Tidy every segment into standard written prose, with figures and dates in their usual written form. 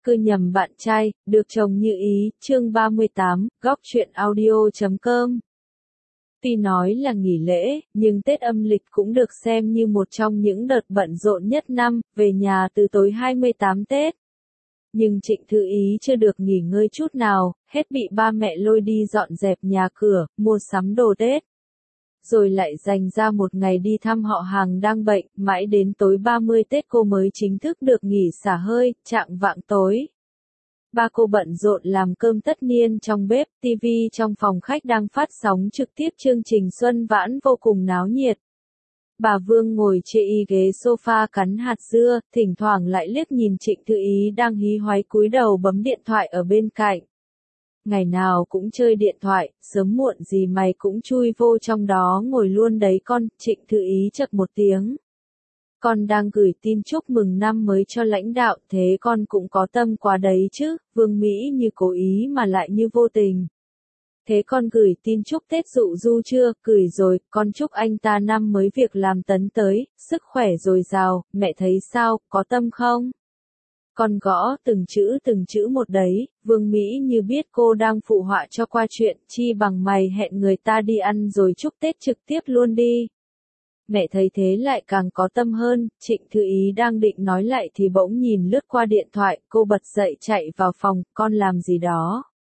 Cứ nhầm bạn trai, được chồng như ý, chương 38, góc truyện audio.com. Tuy nói là nghỉ lễ, nhưng Tết âm lịch cũng được xem như một trong những đợt bận rộn nhất năm, về nhà từ tối 28 Tết. Nhưng Trịnh Thư Ý chưa được nghỉ ngơi chút nào, hết bị ba mẹ lôi đi dọn dẹp nhà cửa, mua sắm đồ Tết. Rồi lại dành ra một ngày đi thăm họ hàng đang bệnh, mãi đến tối 30 Tết cô mới chính thức được nghỉ xả hơi, chạng vạng tối. Ba cô bận rộn làm cơm tất niên trong bếp, tivi trong phòng khách đang phát sóng trực tiếp chương trình Xuân Vãn vô cùng náo nhiệt. Bà Vương ngồi chê y ghế sofa cắn hạt dưa, thỉnh thoảng lại liếc nhìn Trịnh Thư Ý đang hí hoáy cúi đầu bấm điện thoại ở bên cạnh. Ngày nào cũng chơi điện thoại, sớm muộn gì mày cũng chui vô trong đó ngồi luôn đấy con, Trịnh Thư Ý chậc một tiếng. Con đang gửi tin chúc mừng năm mới cho lãnh đạo, thế con cũng có tâm quá đấy chứ, Vương Mỹ như cố ý mà lại như vô tình. Thế con gửi tin chúc Tết dụ Du chưa? Gửi rồi, con chúc anh ta năm mới việc làm tấn tới, sức khỏe dồi dào, mẹ thấy sao, có tâm không? Con gõ từng chữ một đấy, Vương Mỹ như biết cô đang phụ họa cho qua chuyện, chi bằng mày hẹn người ta đi ăn rồi chúc Tết trực tiếp luôn đi. Mẹ thấy thế lại càng có tâm hơn, Trịnh Thư Ý đang định nói lại thì bỗng nhìn lướt qua điện thoại, cô bật dậy chạy vào phòng, con làm gì đó?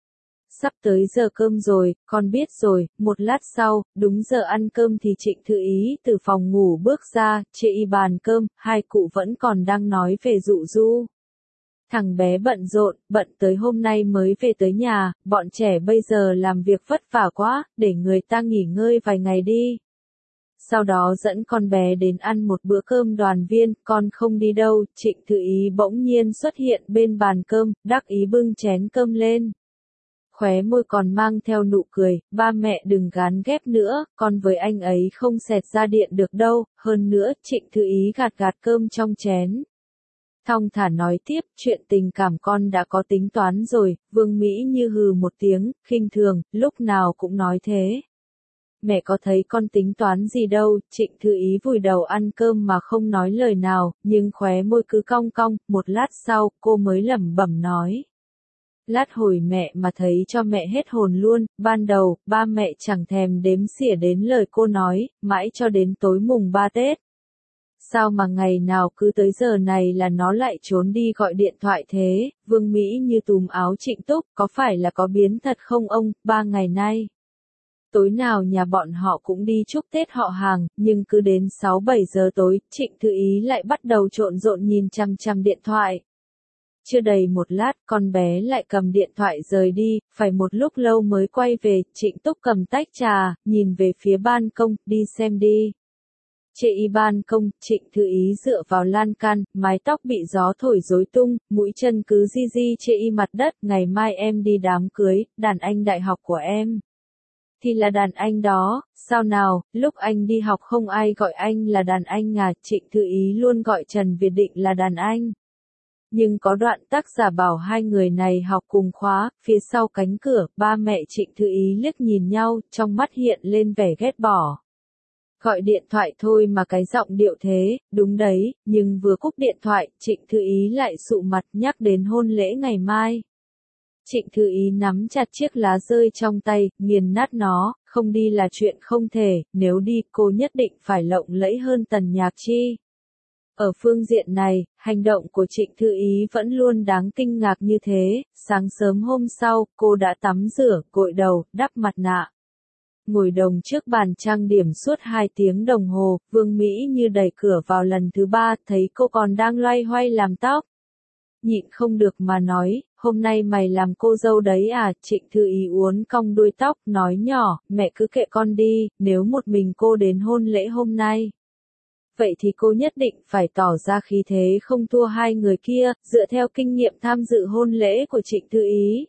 Sắp tới giờ cơm rồi, con biết rồi, một lát sau, đúng giờ ăn cơm thì Trịnh Thư Ý từ phòng ngủ bước ra, chê y bàn cơm, hai cụ vẫn còn đang nói về Dụ Du. Thằng bé bận rộn, bận tới hôm nay mới về tới nhà, bọn trẻ bây giờ làm việc vất vả quá, để người ta nghỉ ngơi vài ngày đi. Sau đó dẫn con bé đến ăn một bữa cơm đoàn viên, con không đi đâu, Trịnh Thư Ý bỗng nhiên xuất hiện bên bàn cơm, đắc ý bưng chén cơm lên. Khóe môi còn mang theo nụ cười, ba mẹ đừng gán ghép nữa, con với anh ấy không xẹt ra điện được đâu, hơn nữa, Trịnh Thư Ý gạt cơm trong chén. Thong thả nói tiếp, chuyện tình cảm con đã có tính toán rồi, Vương Mỹ như hừ một tiếng, khinh thường, lúc nào cũng nói thế. Mẹ có thấy con tính toán gì đâu, Trịnh Thư Ý vùi đầu ăn cơm mà không nói lời nào, nhưng khóe môi cứ cong cong, một lát sau, cô mới lẩm bẩm nói. Lát hồi mẹ mà thấy cho mẹ hết hồn luôn, ban đầu, ba mẹ chẳng thèm đếm xỉa đến lời cô nói, mãi cho đến tối mùng 3 Tết. Sao mà ngày nào cứ tới giờ này là nó lại trốn đi gọi điện thoại thế, Vương Mỹ như túm áo Trịnh Túc, có phải là có biến thật không ông, 3 ngày nay. Tối nào nhà bọn họ cũng đi chúc Tết họ hàng, nhưng cứ đến 6-7 giờ tối, Trịnh Thư Ý lại bắt đầu trộn rộn nhìn chằm chằm điện thoại. Chưa đầy một lát, con bé lại cầm điện thoại rời đi, phải một lúc lâu mới quay về, Trịnh Túc cầm tách trà, nhìn về phía ban công, đi xem đi. Chê y ban công, Trịnh Thư Ý dựa vào lan can, mái tóc bị gió thổi rối tung, mũi chân cứ di di chê y mặt đất, ngày mai em đi đám cưới, đàn anh đại học của em. Thì là đàn anh đó, sao nào, lúc anh đi học không ai gọi anh là đàn anh à, Trịnh Thư Ý luôn gọi Trần Việt Định là đàn anh. Nhưng có đoạn tác giả bảo hai người này học cùng khóa, phía sau cánh cửa, ba mẹ Trịnh Thư Ý liếc nhìn nhau, trong mắt hiện lên vẻ ghét bỏ. Gọi điện thoại thôi mà cái giọng điệu thế, đúng đấy, nhưng vừa cúp điện thoại, Trịnh Thư Ý lại sụ mặt nhắc đến hôn lễ ngày mai. Trịnh Thư Ý nắm chặt chiếc lá rơi trong tay, nghiền nát nó, không đi là chuyện không thể, nếu đi cô nhất định phải lộng lẫy hơn Tần Nhạc Chi. Ở phương diện này, hành động của Trịnh Thư Ý vẫn luôn đáng kinh ngạc như thế, sáng sớm hôm sau, cô đã tắm rửa, gội đầu, đắp mặt nạ. Ngồi đồng trước bàn trang điểm suốt 2 tiếng đồng hồ, Vương Mỹ như đẩy cửa vào lần thứ 3, thấy cô còn đang loay hoay làm tóc. Nhịn không được mà nói, hôm nay mày làm cô dâu đấy à, Trịnh Thư Ý uốn cong đuôi tóc, nói nhỏ, mẹ cứ kệ con đi, nếu một mình cô đến hôn lễ hôm nay. Vậy thì cô nhất định phải tỏ ra khí thế không thua hai người kia, dựa theo kinh nghiệm tham dự hôn lễ của Trịnh Thư Ý.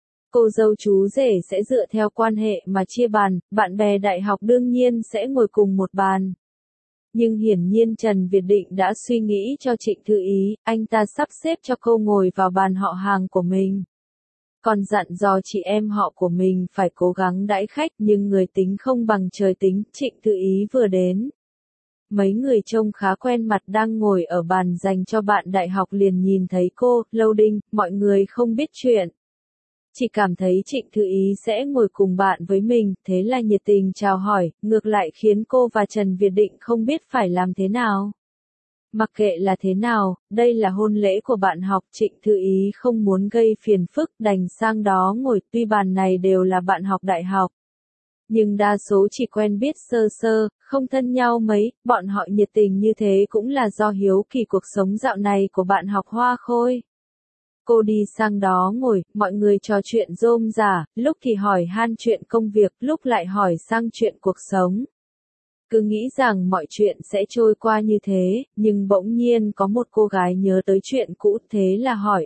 Cô dâu chú rể sẽ dựa theo quan hệ mà chia bàn, bạn bè đại học đương nhiên sẽ ngồi cùng một bàn. Nhưng hiển nhiên Trần Việt Định đã suy nghĩ cho Trịnh Thư Ý, anh ta sắp xếp cho cô ngồi vào bàn họ hàng của mình. Còn dặn dò chị em họ của mình phải cố gắng đãi khách, nhưng người tính không bằng trời tính, Trịnh Thư Ý vừa đến. Mấy người trông khá quen mặt đang ngồi ở bàn dành cho bạn đại học liền nhìn thấy cô, loading, mọi người không biết chuyện. Chỉ cảm thấy Trịnh Thư Ý sẽ ngồi cùng bạn với mình, thế là nhiệt tình chào hỏi, ngược lại khiến cô và Trần Việt Định không biết phải làm thế nào. Mặc kệ là thế nào, đây là hôn lễ của bạn học, Trịnh Thư Ý không muốn gây phiền phức, đành sang đó ngồi, tuy bàn này đều là bạn học đại học. Nhưng đa số chỉ quen biết sơ sơ, không thân nhau mấy, bọn họ nhiệt tình như thế cũng là do hiếu kỳ cuộc sống dạo này của bạn học Hoa Khôi. Cô đi sang đó ngồi, mọi người trò chuyện rôm rả, lúc thì hỏi han chuyện công việc, lúc lại hỏi sang chuyện cuộc sống. Cứ nghĩ rằng mọi chuyện sẽ trôi qua như thế, nhưng bỗng nhiên có một cô gái nhớ tới chuyện cũ, thế là hỏi,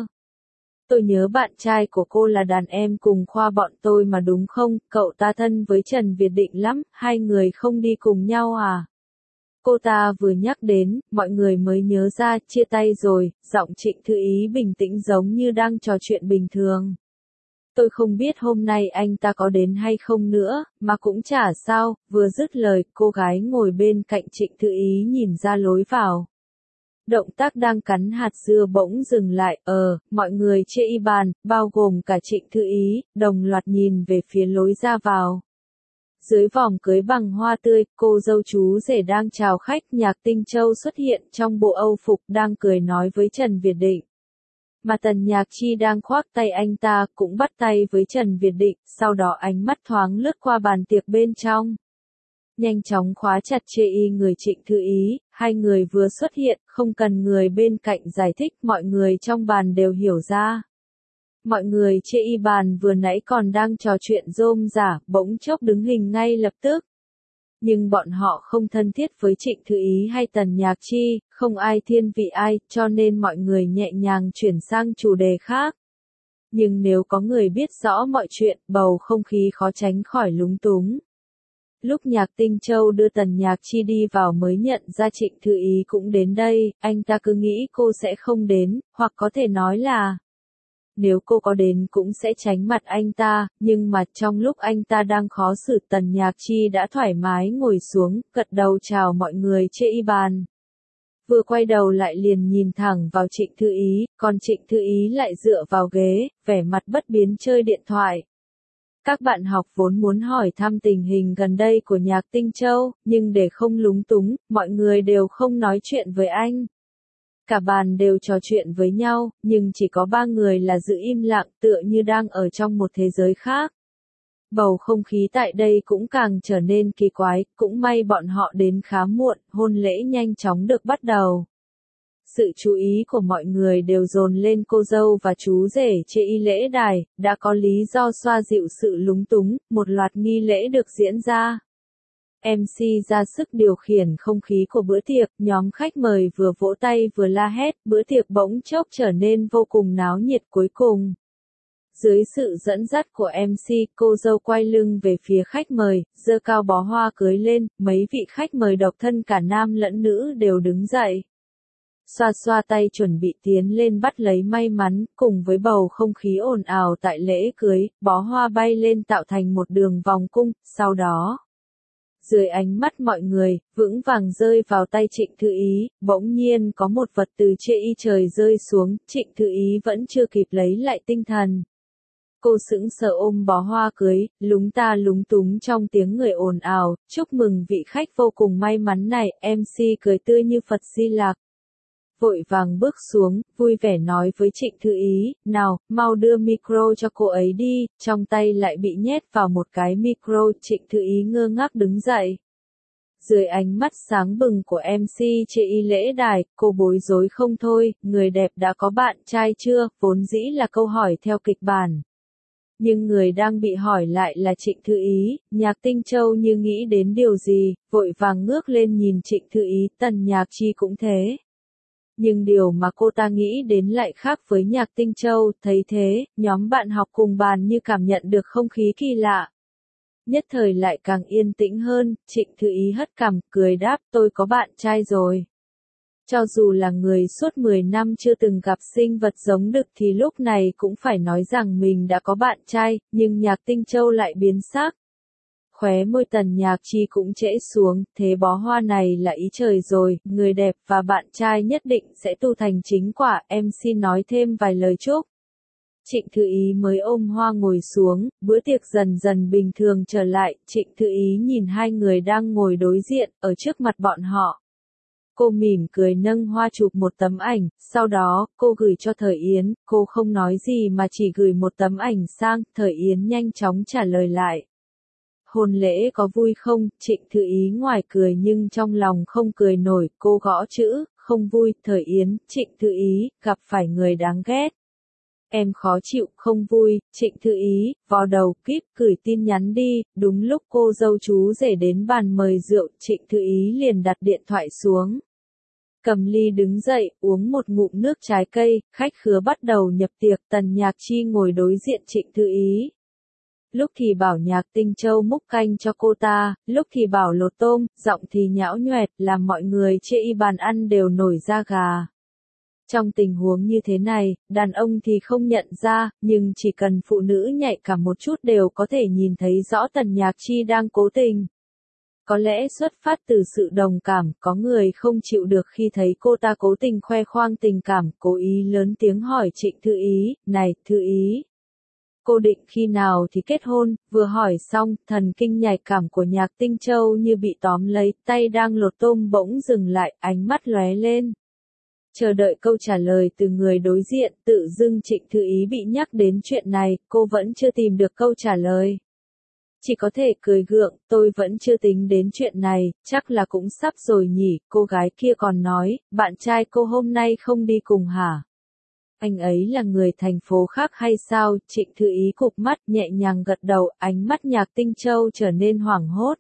tôi nhớ bạn trai của cô là đàn em cùng khoa bọn tôi mà đúng không, cậu ta thân với Trần Việt Định lắm, hai người không đi cùng nhau à? Cô ta vừa nhắc đến, mọi người mới nhớ ra, chia tay rồi, giọng Trịnh Thư Ý bình tĩnh giống như đang trò chuyện bình thường. Tôi không biết hôm nay anh ta có đến hay không nữa, mà cũng chả sao, vừa dứt lời, cô gái ngồi bên cạnh Trịnh Thư Ý nhìn ra lối vào. Động tác đang cắn hạt dưa bỗng dừng lại, mọi người chê y bàn, bao gồm cả Trịnh Thư Ý, đồng loạt nhìn về phía lối ra vào. Dưới vòng cưới bằng hoa tươi, cô dâu chú rể đang chào khách, Nhạc Tinh Châu xuất hiện trong bộ Âu phục đang cười nói với Trần Việt Định. Mà Tần Nhạc Chi đang khoác tay anh ta cũng bắt tay với Trần Việt Định, sau đó ánh mắt thoáng lướt qua bàn tiệc bên trong. Nhanh chóng khóa chặt chê y người Trịnh Thư Ý, hai người vừa xuất hiện, không cần người bên cạnh giải thích, mọi người trong bàn đều hiểu ra. Mọi người chê y bàn vừa nãy còn đang trò chuyện rôm rả, bỗng chốc đứng hình ngay lập tức. Nhưng bọn họ không thân thiết với Trịnh Thư Ý hay Tần Nhạc Chi, không ai thiên vị ai, cho nên mọi người nhẹ nhàng chuyển sang chủ đề khác. Nhưng nếu có người biết rõ mọi chuyện, bầu không khí khó tránh khỏi lúng túng. Lúc Nhạc Tinh Châu đưa Tần Nhạc Chi đi vào mới nhận ra Trịnh Thư Ý cũng đến đây, anh ta cứ nghĩ cô sẽ không đến, hoặc có thể nói là nếu cô có đến cũng sẽ tránh mặt anh ta, nhưng mà trong lúc anh ta đang khó xử, Tần Nhạc Chi đã thoải mái ngồi xuống, gật đầu chào mọi người chê y bàn. Vừa quay đầu lại liền nhìn thẳng vào Trịnh Thư Ý, còn Trịnh Thư Ý lại dựa vào ghế, vẻ mặt bất biến chơi điện thoại. Các bạn học vốn muốn hỏi thăm tình hình gần đây của Nhạc Tinh Châu, nhưng để không lúng túng, mọi người đều không nói chuyện với anh. Cả bàn đều trò chuyện với nhau, nhưng chỉ có ba người là giữ im lặng, tựa như đang ở trong một thế giới khác. Bầu không khí tại đây cũng càng trở nên kỳ quái, cũng may bọn họ đến khá muộn, hôn lễ nhanh chóng được bắt đầu. Sự chú ý của mọi người đều dồn lên cô dâu và chú rể chê y lễ đài, đã có lý do xoa dịu sự lúng túng, một loạt nghi lễ được diễn ra. MC ra sức điều khiển không khí của bữa tiệc, nhóm khách mời vừa vỗ tay vừa la hét, bữa tiệc bỗng chốc trở nên vô cùng náo nhiệt cuối cùng. Dưới sự dẫn dắt của MC, cô dâu quay lưng về phía khách mời, giơ cao bó hoa cưới lên, mấy vị khách mời độc thân cả nam lẫn nữ đều đứng dậy. Xoa xoa tay chuẩn bị tiến lên bắt lấy may mắn, cùng với bầu không khí ồn ào tại lễ cưới, bó hoa bay lên tạo thành một đường vòng cung, sau đó. Dưới ánh mắt mọi người, vững vàng rơi vào tay Trịnh Thư Ý, bỗng nhiên có một vật từ chê y trời rơi xuống, Trịnh Thư Ý vẫn chưa kịp lấy lại tinh thần. Cô sững sờ ôm bó hoa cưới, lúng ta lúng túng trong tiếng người ồn ào, chúc mừng vị khách vô cùng may mắn này, MC cười tươi như Phật Di Lặc. Vội vàng bước xuống, vui vẻ nói với Trịnh Thư Ý, nào, mau đưa micro cho cô ấy đi, trong tay lại bị nhét vào một cái micro, Trịnh Thư Ý ngơ ngác đứng dậy. Dưới ánh mắt sáng bừng của MC chê y lễ đài, cô bối rối không thôi, người đẹp đã có bạn trai chưa, vốn dĩ là câu hỏi theo kịch bản. Nhưng người đang bị hỏi lại là Trịnh Thư Ý, Nhạc Tinh Châu như nghĩ đến điều gì, vội vàng ngước lên nhìn Trịnh Thư Ý, Tần Nhạc Chi cũng thế. Nhưng điều mà cô ta nghĩ đến lại khác với Nhạc Tinh Châu, thấy thế, nhóm bạn học cùng bàn như cảm nhận được không khí kỳ lạ. Nhất thời lại càng yên tĩnh hơn, Trịnh Thư Ý hất cằm, cười đáp, tôi có bạn trai rồi. Cho dù là người suốt 10 năm chưa từng gặp sinh vật giống đực thì lúc này cũng phải nói rằng mình đã có bạn trai, nhưng Nhạc Tinh Châu lại biến sắc. Khóe môi Tần Nhạc Chi cũng trễ xuống, thế bó hoa này là ý trời rồi, người đẹp và bạn trai nhất định sẽ tu thành chính quả, em xin nói thêm vài lời chúc. Trịnh Thư Ý mới ôm hoa ngồi xuống, bữa tiệc dần dần bình thường trở lại, Trịnh Thư Ý nhìn hai người đang ngồi đối diện, ở trước mặt bọn họ. Cô mỉm cười nâng hoa chụp một tấm ảnh, sau đó, cô gửi cho Thời Yến, cô không nói gì mà chỉ gửi một tấm ảnh sang, Thời Yến nhanh chóng trả lời lại. Hôn lễ có vui không? Trịnh Thư Ý ngoài cười nhưng trong lòng không cười nổi, cô gõ chữ, không vui, Thời Yến, Trịnh Thư Ý, gặp phải người đáng ghét. Em khó chịu, không vui, Trịnh Thư Ý, vò đầu, kíp, gửi tin nhắn đi, đúng lúc cô dâu chú rể đến bàn mời rượu, Trịnh Thư Ý liền đặt điện thoại xuống. Cầm ly đứng dậy, uống một ngụm nước trái cây, khách khứa bắt đầu nhập tiệc, Tần Nhạc Chi ngồi đối diện Trịnh Thư Ý. Lúc thì bảo Nhạc Tinh Châu múc canh cho cô ta, lúc thì bảo lột tôm, giọng thì nhão nhoẹt, làm mọi người chê y bàn ăn đều nổi da gà. Trong tình huống như thế này, đàn ông thì không nhận ra, nhưng chỉ cần phụ nữ nhạy cảm một chút đều có thể nhìn thấy rõ Tần Nhạc Chi đang cố tình. Có lẽ xuất phát từ sự đồng cảm, có người không chịu được khi thấy cô ta cố tình khoe khoang tình cảm, cố ý lớn tiếng hỏi Trịnh Thư Ý, này, Thư Ý. Cô định khi nào thì kết hôn, vừa hỏi xong, thần kinh nhạy cảm của Nhạc Tinh Châu như bị tóm lấy, tay đang lột tôm bỗng dừng lại, ánh mắt lóe lên. Chờ đợi câu trả lời từ người đối diện, tự dưng Trịnh Thư Ý bị nhắc đến chuyện này, cô vẫn chưa tìm được câu trả lời. Chỉ có thể cười gượng, tôi vẫn chưa tính đến chuyện này, chắc là cũng sắp rồi nhỉ, cô gái kia còn nói, bạn trai cô hôm nay không đi cùng hả? Anh ấy là người thành phố khác hay sao? Trịnh Thư Ý cụp mắt, nhẹ nhàng gật đầu, ánh mắt Nhạc Tinh Châu trở nên hoảng hốt.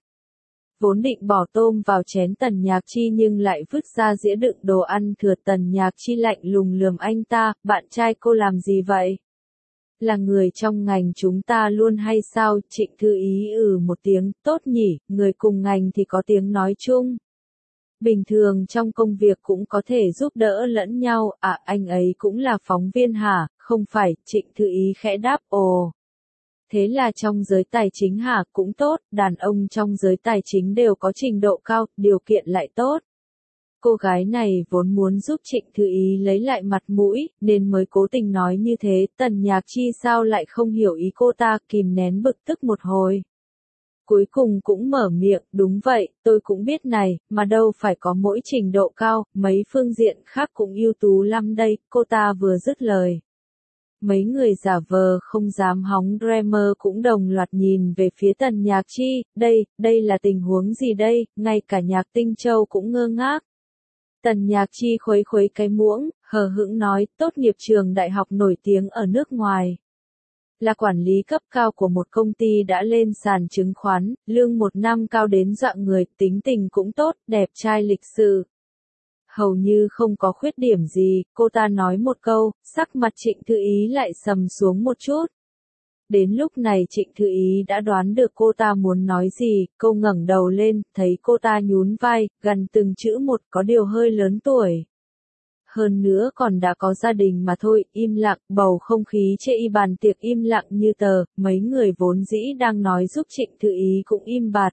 Vốn định bỏ tôm vào chén Tần Nhạc Chi nhưng lại vứt ra dĩa đựng đồ ăn thừa, Tần Nhạc Chi lạnh lùng lườm anh ta, bạn trai cô làm gì vậy? Là người trong ngành chúng ta luôn hay sao? Trịnh Thư Ý một tiếng, tốt nhỉ, người cùng ngành thì có tiếng nói chung. Bình thường trong công việc cũng có thể giúp đỡ lẫn nhau, à anh ấy cũng là phóng viên hả? Không phải, Trịnh Thư Ý khẽ đáp, ồ. Thế là trong giới tài chính hả? Cũng tốt, đàn ông trong giới tài chính đều có trình độ cao, điều kiện lại tốt. Cô gái này vốn muốn giúp Trịnh Thư Ý lấy lại mặt mũi, nên mới cố tình nói như thế, Tần Nhạc Chi sao lại không hiểu ý cô ta, kìm nén bực tức một hồi. Cuối cùng cũng mở miệng, đúng vậy, tôi cũng biết này, mà đâu phải có mỗi trình độ cao, mấy phương diện khác cũng ưu tú lắm đây, cô ta vừa dứt lời. Mấy người giả vờ không dám hóng Dreamer cũng đồng loạt nhìn về phía Tần Nhạc Chi, đây là tình huống gì đây, ngay cả Nhạc Tinh Châu cũng ngơ ngác. Tần Nhạc Chi khuấy khuấy cái muỗng, hờ hững nói, tốt nghiệp trường đại học nổi tiếng ở nước ngoài. Là quản lý cấp cao của một công ty đã lên sàn chứng khoán, lương một năm cao đến dọa người, tính tình cũng tốt, đẹp trai lịch sự. Hầu như không có khuyết điểm gì, cô ta nói một câu, sắc mặt Trịnh Thư Ý lại sầm xuống một chút. Đến lúc này Trịnh Thư Ý đã đoán được cô ta muốn nói gì, cô ngẩng đầu lên, thấy cô ta nhún vai, gần từng chữ một, có điều hơi lớn tuổi. Hơn nữa còn đã có gia đình mà thôi, im lặng, bầu không khí chê y bàn tiệc im lặng như tờ, mấy người vốn dĩ đang nói giúp Trịnh Thư Ý cũng im bặt.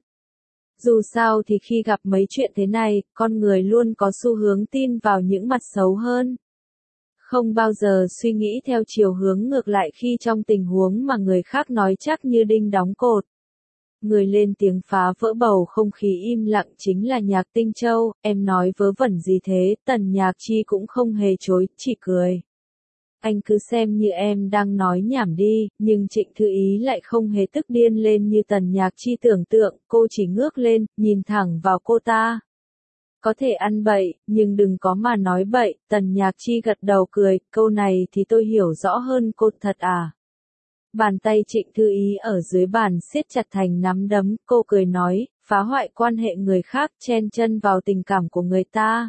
Dù sao thì khi gặp mấy chuyện thế này, con người luôn có xu hướng tin vào những mặt xấu hơn. Không bao giờ suy nghĩ theo chiều hướng ngược lại khi trong tình huống mà người khác nói chắc như đinh đóng cột. Người lên tiếng phá vỡ bầu không khí im lặng chính là Nhạc Tinh Châu, em nói vớ vẩn gì thế, Tần Nhạc Chi cũng không hề chối, chỉ cười. Anh cứ xem như em đang nói nhảm đi, nhưng Trịnh Thư Ý lại không hề tức điên lên như Tần Nhạc Chi tưởng tượng, cô chỉ ngước lên, nhìn thẳng vào cô ta. Có thể ăn bậy, nhưng đừng có mà nói bậy, Tần Nhạc Chi gật đầu cười, câu này thì tôi hiểu rõ hơn cô thật à. Bàn tay Trịnh Thư Ý ở dưới bàn siết chặt thành nắm đấm, cô cười nói, phá hoại quan hệ người khác, chen chân vào tình cảm của người ta.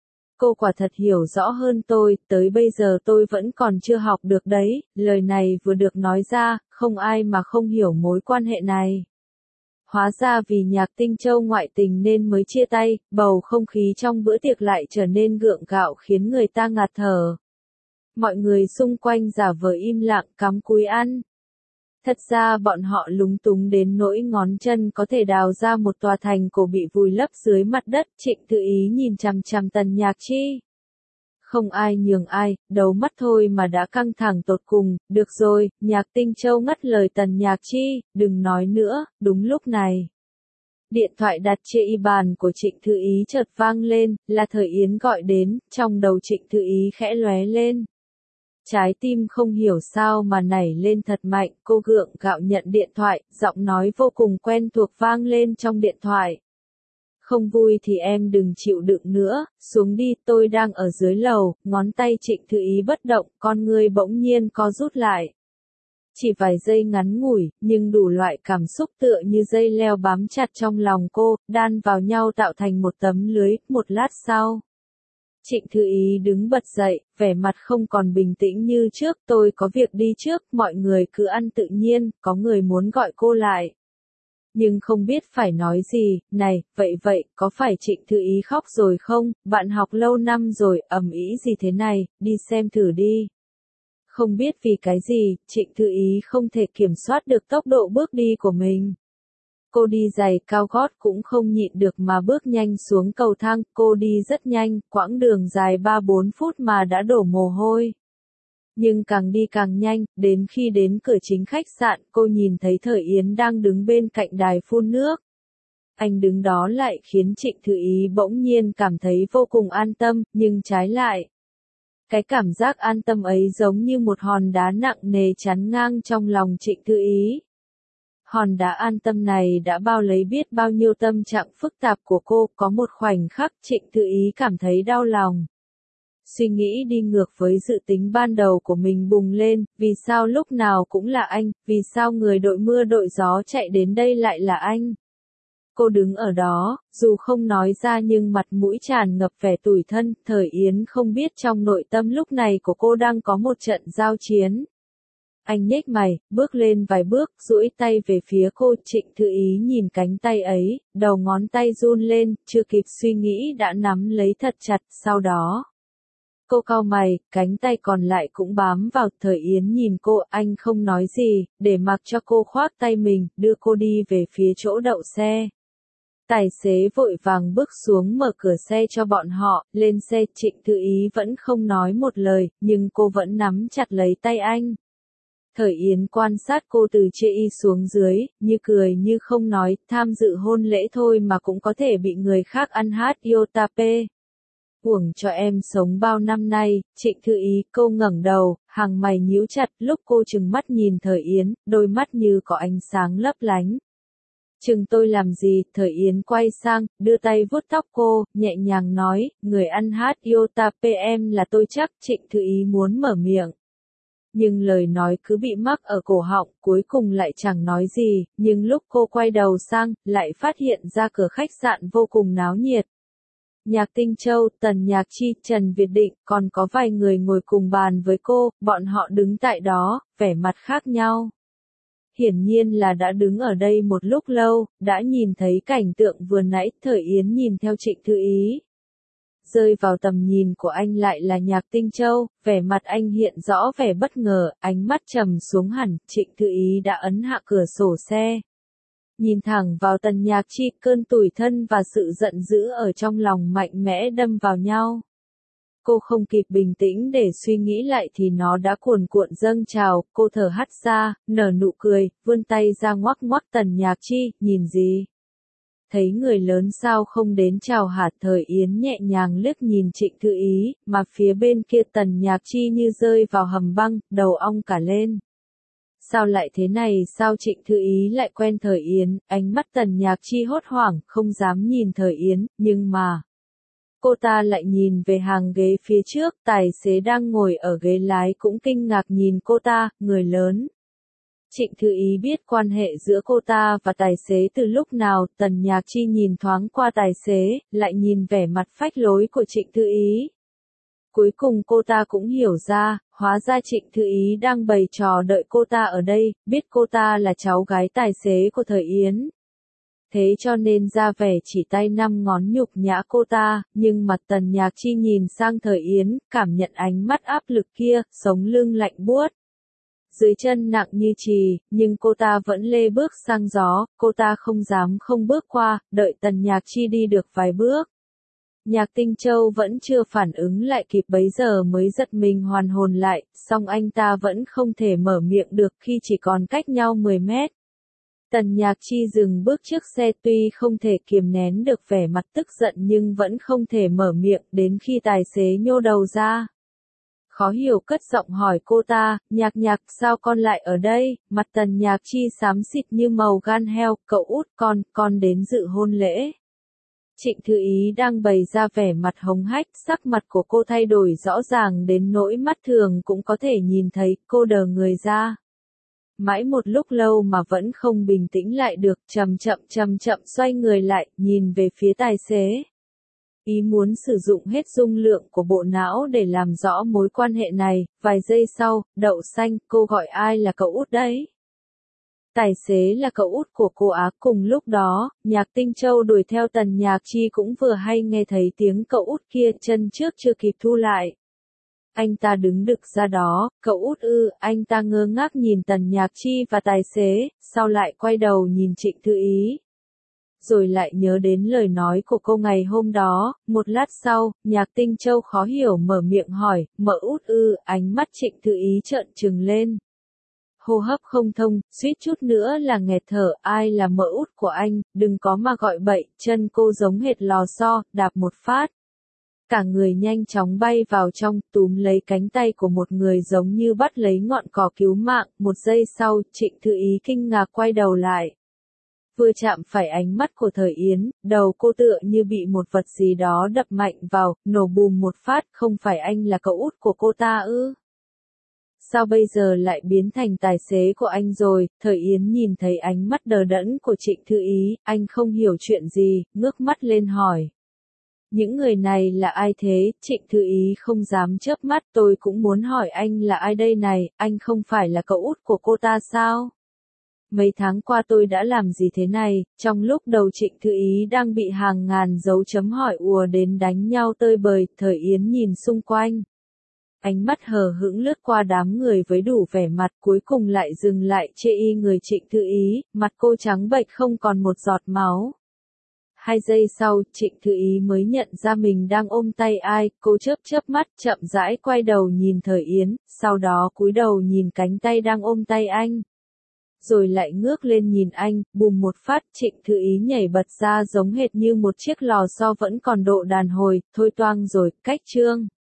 Cô quả thật hiểu rõ hơn tôi, tới bây giờ tôi vẫn còn chưa học được đấy, lời này vừa được nói ra, không ai mà không hiểu mối quan hệ này. Hóa ra vì Nhạc Tinh Châu ngoại tình nên mới chia tay, bầu không khí trong bữa tiệc lại trở nên gượng gạo khiến người ta ngạt thở. Mọi người xung quanh giả vờ im lặng cắm cúi ăn. Thật ra bọn họ lúng túng đến nỗi ngón chân có thể đào ra một tòa thành cổ bị vùi lấp dưới mặt đất. Trịnh Thư Ý nhìn chằm chằm Tần Nhạc Chi. Không ai nhường ai, đầu mắt thôi mà đã căng thẳng tột cùng. Được rồi, Nhạc Tinh Châu ngắt lời Tần Nhạc Chi, đừng nói nữa. Đúng lúc này, điện thoại đặt trên y bàn của Trịnh Thư Ý chợt vang lên, là Thời Yến gọi đến. Trong đầu Trịnh Thư Ý khẽ lóe lên. Trái tim không hiểu sao mà nảy lên thật mạnh. Cô gượng gạo nhận điện thoại, giọng nói vô cùng quen thuộc vang lên trong điện thoại. Không vui thì em đừng chịu đựng nữa, xuống đi, tôi đang ở dưới lầu. Ngón tay Trịnh Thư Ý bất động, con ngươi bỗng nhiên co rút lại. Chỉ vài giây ngắn ngủi, nhưng đủ loại cảm xúc tựa như dây leo bám chặt trong lòng cô, đan vào nhau tạo thành một tấm lưới. Một lát sau, Trịnh Thư Ý đứng bật dậy, vẻ mặt không còn bình tĩnh như trước. Tôi có việc đi trước, mọi người cứ ăn tự nhiên. Có người muốn gọi cô lại, nhưng không biết phải nói gì. Này, vậy, có phải Trịnh Thư Ý khóc rồi không? Bạn học lâu năm rồi, ầm ĩ gì thế này, đi xem thử đi. Không biết vì cái gì, Trịnh Thư Ý không thể kiểm soát được tốc độ bước đi của mình. Cô đi giày cao gót cũng không nhịn được mà bước nhanh xuống cầu thang. Cô đi rất nhanh, quãng đường dài 3-4 phút mà đã đổ mồ hôi. Nhưng càng đi càng nhanh, đến khi đến cửa chính khách sạn, cô nhìn thấy Thời Yến đang đứng bên cạnh đài phun nước. Anh đứng đó lại khiến Trịnh Thư Ý bỗng nhiên cảm thấy vô cùng an tâm, nhưng trái lại, cái cảm giác an tâm ấy giống như một hòn đá nặng nề chắn ngang trong lòng Trịnh Thư Ý. Hòn đá an tâm này đã bao lấy biết bao nhiêu tâm trạng phức tạp của cô. Có một khoảnh khắc Trịnh Thư Ý cảm thấy đau lòng. Suy nghĩ đi ngược với dự tính ban đầu của mình bùng lên. Vì sao lúc nào cũng là anh? Vì sao người đội mưa đội gió chạy đến đây lại là anh? Cô đứng ở đó, dù không nói ra nhưng mặt mũi tràn ngập vẻ tủi thân. Thời Yến không biết trong nội tâm lúc này của cô đang có một trận giao chiến. Anh nhếch mày, bước lên vài bước, duỗi tay về phía cô. Trịnh Thư Ý nhìn cánh tay ấy, đầu ngón tay run lên, chưa kịp suy nghĩ đã nắm lấy thật chặt. Sau đó, cô cau mày, cánh tay còn lại cũng bám vào. Thời Yến nhìn cô, anh không nói gì, để mặc cho cô khoác tay mình, đưa cô đi về phía chỗ đậu xe. Tài xế vội vàng bước xuống mở cửa xe cho bọn họ. Lên xe, Trịnh Thư Ý vẫn không nói một lời, nhưng cô vẫn nắm chặt lấy tay anh. Thời Yến quan sát cô từ trên y xuống dưới, như cười như không nói. Tham dự hôn lễ thôi mà cũng có thể bị người khác ăn hát yotape. Uổng cho em sống bao năm nay. Trịnh Thư Ý, cô ngẩng đầu, hàng mày nhíu chặt. Lúc cô trừng mắt nhìn Thời Yến, đôi mắt như có ánh sáng lấp lánh. Chừng tôi làm gì? Thời Yến quay sang, đưa tay vuốt tóc cô, nhẹ nhàng nói, người ăn hát yotape em là tôi chắc. Trịnh Thư Ý muốn mở miệng, nhưng lời nói cứ bị mắc ở cổ họng, cuối cùng lại chẳng nói gì. Nhưng lúc cô quay đầu sang, lại phát hiện ra cửa khách sạn vô cùng náo nhiệt. Nhạc Tinh Châu, Tần Nhạc Chi, Trần Việt Định, còn có vài người ngồi cùng bàn với cô. Bọn họ đứng tại đó, vẻ mặt khác nhau. Hiển nhiên là đã đứng ở đây một lúc lâu, đã nhìn thấy cảnh tượng vừa nãy. Thời Yến nhìn theo Trịnh Thư Ý. Rơi vào tầm nhìn của anh lại là Nhạc Tinh Châu, vẻ mặt anh hiện rõ vẻ bất ngờ, ánh mắt trầm xuống hẳn. Trịnh Thư Ý đã ấn hạ cửa sổ xe. Nhìn thẳng vào Tần Nhạc Chi, cơn tủi thân và sự giận dữ ở trong lòng mạnh mẽ đâm vào nhau. Cô không kịp bình tĩnh để suy nghĩ lại thì nó đã cuồn cuộn dâng trào. Cô thở hắt ra, nở nụ cười, vươn tay ra ngoắc ngoắc. Tần Nhạc Chi, nhìn gì? Thấy người lớn sao không đến chào hả? Thời Yến nhẹ nhàng liếc nhìn Trịnh Thư Ý, mà phía bên kia Tần Nhạc Chi như rơi vào hầm băng, đầu ong cả lên. Sao lại thế này? Sao Trịnh Thư Ý lại quen Thời Yến? Ánh mắt Tần Nhạc Chi hốt hoảng, không dám nhìn Thời Yến, nhưng mà cô ta lại nhìn về hàng ghế phía trước. Tài xế đang ngồi ở ghế lái cũng kinh ngạc nhìn cô ta. Người lớn. Trịnh Thư Ý biết quan hệ giữa cô ta và tài xế từ lúc nào. Tần Nhạc Chi nhìn thoáng qua tài xế, lại nhìn vẻ mặt phách lối của Trịnh Thư Ý. Cuối cùng cô ta cũng hiểu ra, hóa ra Trịnh Thư Ý đang bày trò đợi cô ta ở đây, biết cô ta là cháu gái tài xế của Thời Yến. Thế cho nên ra vẻ chỉ tay 5 ngón nhục nhã cô ta, nhưng mặt Tần Nhạc Chi nhìn sang Thời Yến, cảm nhận ánh mắt áp lực kia, sống lưng lạnh buốt. dưới chân nặng như chì, nhưng cô ta vẫn lê bước sang gió, cô ta không dám không bước qua, đợi Tần Nhạc Chi đi được vài bước. Nhạc Tinh Châu vẫn chưa phản ứng lại kịp bấy giờ mới giật mình hoàn hồn lại, song anh ta vẫn không thể mở miệng được khi chỉ còn cách nhau 10 mét. Tần Nhạc Chi dừng bước trước xe tuy không thể kiềm nén được vẻ mặt tức giận nhưng vẫn không thể mở miệng đến khi tài xế nhô đầu ra. Khó hiểu cất giọng hỏi cô ta, Nhạc sao con lại ở đây, mặt Tần Nhạc Chi xám xịt như màu gan heo, cậu út con đến dự hôn lễ. Trịnh Thư Ý đang bày ra vẻ mặt hống hách, sắc mặt của cô thay đổi rõ ràng đến nỗi mắt thường cũng có thể nhìn thấy, cô đờ người ra. Mãi một lúc lâu mà vẫn không bình tĩnh lại được, chậm chậm xoay người lại, nhìn về phía tài xế. Ý muốn sử dụng hết dung lượng của bộ não để làm rõ mối quan hệ này, vài giây sau, Đậu Xanh, cô gọi ai là cậu út đấy? Tài xế là cậu út của cô Á. Cùng lúc đó, Nhạc Tinh Châu đuổi theo Tần Nhạc Chi cũng vừa hay nghe thấy tiếng cậu út kia, chân trước chưa kịp thu lại. Anh ta đứng đực ra đó, cậu út ư, anh ta ngơ ngác nhìn Tần Nhạc Chi và tài xế, sau lại quay đầu nhìn Trịnh Thư Ý. Rồi lại nhớ đến lời nói của cô ngày hôm đó, một lát sau, Nhạc Tinh Châu khó hiểu mở miệng hỏi, mợ út ư, ánh mắt Trịnh Thư Ý trợn trừng lên. Hô hấp không thông, suýt chút nữa là nghẹt thở, ai là mợ út của anh, đừng có mà gọi bậy, chân cô giống hệt lò xo, đạp một phát. Cả người nhanh chóng bay vào trong, túm lấy cánh tay của một người giống như bắt lấy ngọn cỏ cứu mạng, một giây sau, Trịnh Thư Ý kinh ngạc quay đầu lại. Vừa chạm phải ánh mắt của Thời Yến, đầu cô tựa như bị một vật gì đó đập mạnh vào, nổ bùm một phát, không phải anh là cậu út của cô ta ư? Sao bây giờ lại biến thành tài xế của anh rồi? Thời Yến nhìn thấy ánh mắt đờ đẫn của Trịnh Thư Ý, anh không hiểu chuyện gì, ngước mắt lên hỏi. Những người này là ai thế? Trịnh Thư Ý không dám chớp mắt, tôi cũng muốn hỏi anh là ai đây này, anh không phải là cậu út của cô ta sao? Mấy tháng qua tôi đã làm gì thế này? Trong lúc đầu Trịnh Thư Ý đang bị hàng ngàn dấu chấm hỏi ùa đến đánh nhau tơi bời, Thời Yến nhìn xung quanh. Ánh mắt hờ hững lướt qua đám người với đủ vẻ mặt, cuối cùng lại dừng lại chê y người Trịnh Thư Ý, mặt cô trắng bệch không còn một giọt máu. 2 giây sau, Trịnh Thư Ý mới nhận ra mình đang ôm tay ai, cô chớp mắt, chậm rãi quay đầu nhìn Thời Yến, sau đó cúi đầu nhìn cánh tay đang ôm tay anh. Rồi lại ngước lên nhìn anh, bùm một phát, Trịnh Thư Ý nhảy bật ra giống hệt như một chiếc lò xo vẫn còn độ đàn hồi, thôi toang rồi, cách chương.